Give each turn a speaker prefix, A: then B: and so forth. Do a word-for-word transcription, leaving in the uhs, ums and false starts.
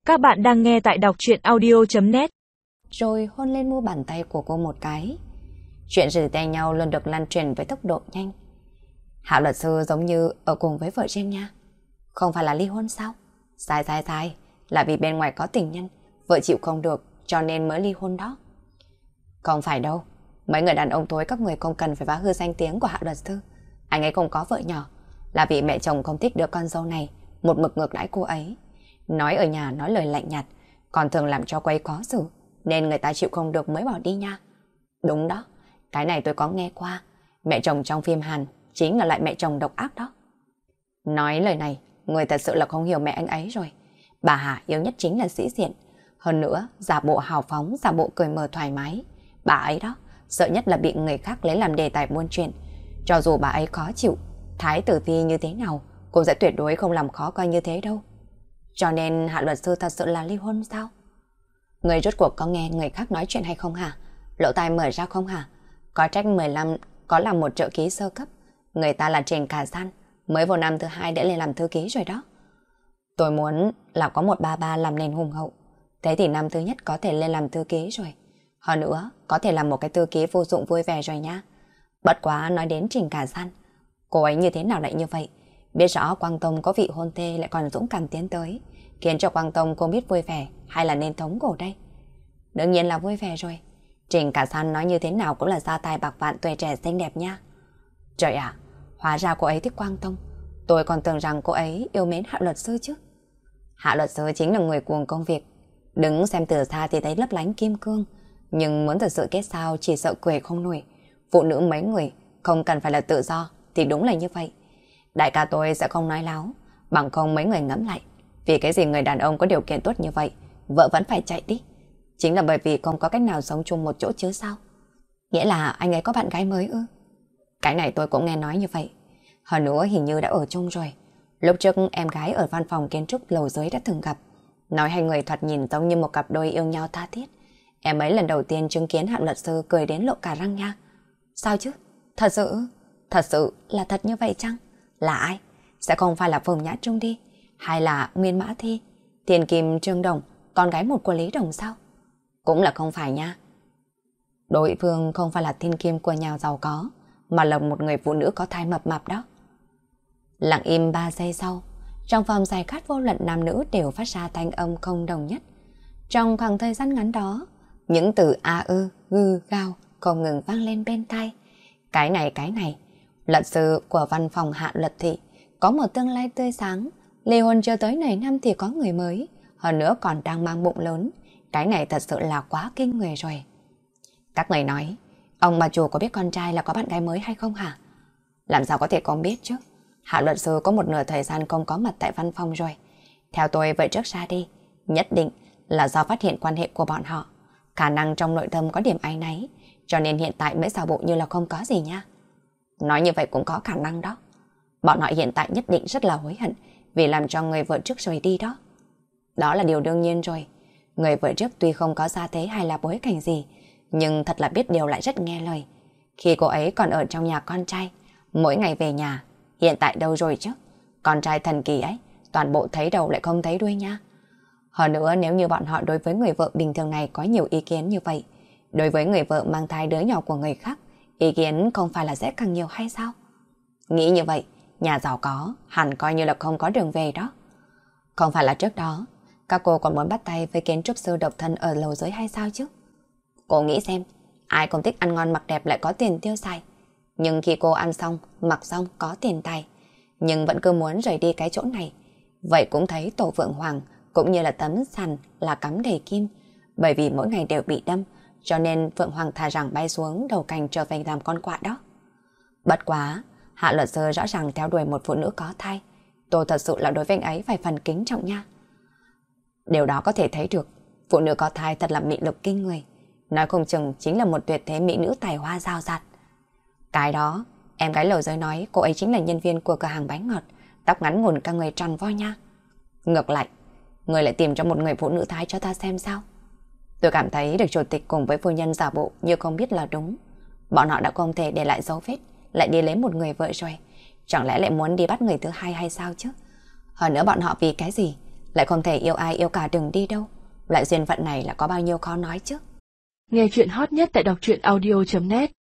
A: Các bạn đang nghe tại đọc truyện audio chấm net.
B: Rồi hôn lên mu bàn tay của cô một cái. Chuyện rửa tay nhau luôn được lan truyền với tốc độ nhanh. Hạ luật sư giống như ở cùng với vợ riêng nha. Không phải là ly hôn sao? Sai sai sai, là vì bên ngoài có tình nhân, vợ chịu không được cho nên mới ly hôn đó. Không phải đâu, mấy người đàn ông thối các người không cần phải phá hư danh tiếng của Hạ luật sư. Anh ấy không có vợ nhỏ, là vì mẹ chồng không thích đứa con dâu này, một mực ngược đãi cô ấy. Nói ở nhà nói lời lạnh nhạt, còn thường làm cho cô ấy khó xử, nên người ta chịu không được mới bỏ đi nha. Đúng đó, cái này tôi có nghe qua. Mẹ chồng trong phim Hàn chính là loại mẹ chồng độc ác đó. Nói lời này, người thật sự là không hiểu mẹ anh ấy rồi. Bà Hà yêu nhất chính là sĩ diện. Hơn nữa, giả bộ hào phóng, giả bộ cười mờ thoải mái. Bà ấy đó, sợ nhất là bị người khác lấy làm đề tài buôn chuyện. Cho dù bà ấy khó chịu, Thái tử phi như thế nào, cô sẽ tuyệt đối không làm khó coi như thế đâu. Cho nên Hạ luật sư thật sự là ly hôn sao? Người rốt cuộc có nghe người khác nói chuyện hay không hả? Lỗ tai mở ra không hả? Có trách mười lăm có là một trợ ký sơ cấp. Người ta là Trình Cả San, mới vào năm thứ hai đã lên làm thư ký rồi đó. Tôi muốn là có một ba ba làm nền hùng hậu. Thế thì năm thứ nhất có thể lên làm thư ký rồi. Hơn nữa, có thể làm một cái thư ký vô dụng vui vẻ rồi nha. Bất quá nói đến Trình Cả San, cô ấy như thế nào lại như vậy? Biết rõ Quang Tông có vị hôn thê lại còn dũng cảm tiến tới, khiến cho Quang Tông cô biết vui vẻ hay là nên thống cổ đây? Đương nhiên là vui vẻ rồi. Trình Cả San nói như thế nào cũng là gia tài bạc vạn, tuổi trẻ xinh đẹp nha. Trời ạ, hóa ra cô ấy thích Quang Tông. Tôi còn tưởng rằng cô ấy yêu mến Hạ luật sư chứ. Hạ luật sư chính là người cuồng công việc. Đứng xem từ xa thì thấy lấp lánh kim cương, nhưng muốn thật sự kết giao chỉ sợ cười không nổi. Phụ nữ mấy người không cần phải là tự do thì đúng là như vậy. Đại ca tôi sẽ không nói láo, bằng không mấy người ngẫm lại. Vì cái gì người đàn ông có điều kiện tốt như vậy, vợ vẫn phải chạy đi? Chính là bởi vì không có cách nào sống chung một chỗ chứ sao? Nghĩa là anh ấy có bạn gái mới ư? Cái này tôi cũng nghe nói như vậy. Hơn nữa hình như đã ở chung rồi. Lúc trước em gái ở văn phòng kiến trúc lầu dưới đã từng gặp. Nói hai người thoạt nhìn giống như một cặp đôi yêu nhau tha thiết. Em ấy lần đầu tiên chứng kiến Hạ luật sư cười đến lộ cả răng nha. Sao chứ? Thật sự? Thật sự là thật như vậy chăng? Là ai? Sẽ không phải là Phùng Nhã Trung đi? Hay là Nguyên Mã Thi, Tiền Kim Trương Đồng, con gái một của Lý Đồng sao? Cũng là không phải nha. Đối phương không phải là thiên kim của nhà giàu có, mà là một người phụ nữ có thai mập mạp đó. Lặng im ba giây sau, trong phòng giải khát vô luận nam nữ đều phát ra thanh âm không đồng nhất. Trong khoảng thời gian ngắn đó, những từ a ư, gư, gao không ngừng vang lên bên tai. Cái này cái này, luật sư của văn phòng Hạ luật thị có một tương lai tươi sáng, ly hôn chưa tới nửa năm thì có người mới, hơn nữa còn đang mang bụng lớn. Cái này thật sự là quá kinh người rồi. Các người nói, ông bà chủ có biết con trai là có bạn gái mới hay không hả? Làm sao có thể không biết chứ? Hạ luật sư có một nửa thời gian không có mặt tại văn phòng rồi. Theo tôi vậy trước ra đi, nhất định là do phát hiện quan hệ của bọn họ. Khả năng trong nội tâm có điểm áy náy, cho nên hiện tại mới giả bộ như là không có gì nha. Nói như vậy cũng có khả năng đó. Bọn họ hiện tại nhất định rất là hối hận vì làm cho người vợ trước rời đi đó. Đó là điều đương nhiên rồi. Người vợ trước tuy không có gia thế hay là bối cảnh gì, nhưng thật là biết điều lại rất nghe lời. Khi cô ấy còn ở trong nhà con trai, mỗi ngày về nhà, hiện tại đâu rồi chứ? Con trai thần kỳ ấy, toàn bộ thấy đầu lại không thấy đuôi nha. Hơn nữa nếu như bọn họ đối với người vợ bình thường này có nhiều ý kiến như vậy, đối với người vợ mang thai đứa nhỏ của người khác, ý kiến không phải là sẽ càng nhiều hay sao? Nghĩ như vậy, nhà giàu có hẳn coi như là không có đường về đó. Không phải là trước đó các cô còn muốn bắt tay với kiến trúc sư độc thân ở lầu dưới hay sao chứ? Cô nghĩ xem, ai cũng thích ăn ngon mặc đẹp lại có tiền tiêu xài. Nhưng khi cô ăn xong, mặc xong có tiền tài, nhưng vẫn cứ muốn rời đi cái chỗ này. Vậy cũng thấy tổ Phượng Hoàng cũng như là tấm sàn là cắm đầy kim. Bởi vì mỗi ngày đều bị đâm, cho nên Phượng Hoàng thà rằng bay xuống đầu cành trở về làm con quạ đó. Bất quá, Hạ luật sư rõ ràng theo đuổi một phụ nữ có thai. Tôi thật sự là đối với anh ấy phải phần kính trọng nha. Điều đó có thể thấy được, phụ nữ có thai thật là mị lực kinh người. Nói không chừng chính là một tuyệt thế mỹ nữ tài hoa rào rạt. Cái đó, em gái lầu dưới nói cô ấy chính là nhân viên của cửa hàng bánh ngọt, tóc ngắn ngủn cả người tròn vo nha. Ngược lại, người lại tìm cho một người phụ nữ thái cho ta xem sao? Tôi cảm thấy được chủ tịch cùng với phu nhân giả bộ như không biết là đúng. Bọn họ đã không thể để lại dấu vết, lại đi lấy một người vợ rồi. Chẳng lẽ lại muốn đi bắt người thứ hai hay sao chứ? Hơn nữa bọn họ vì cái gì lại không thể yêu ai yêu cả đường đi đâu. Loại duyên phận này là có bao nhiêu khó nói chứ.
A: Nghe chuyện hot nhất tại đọc truyện audio chấm net.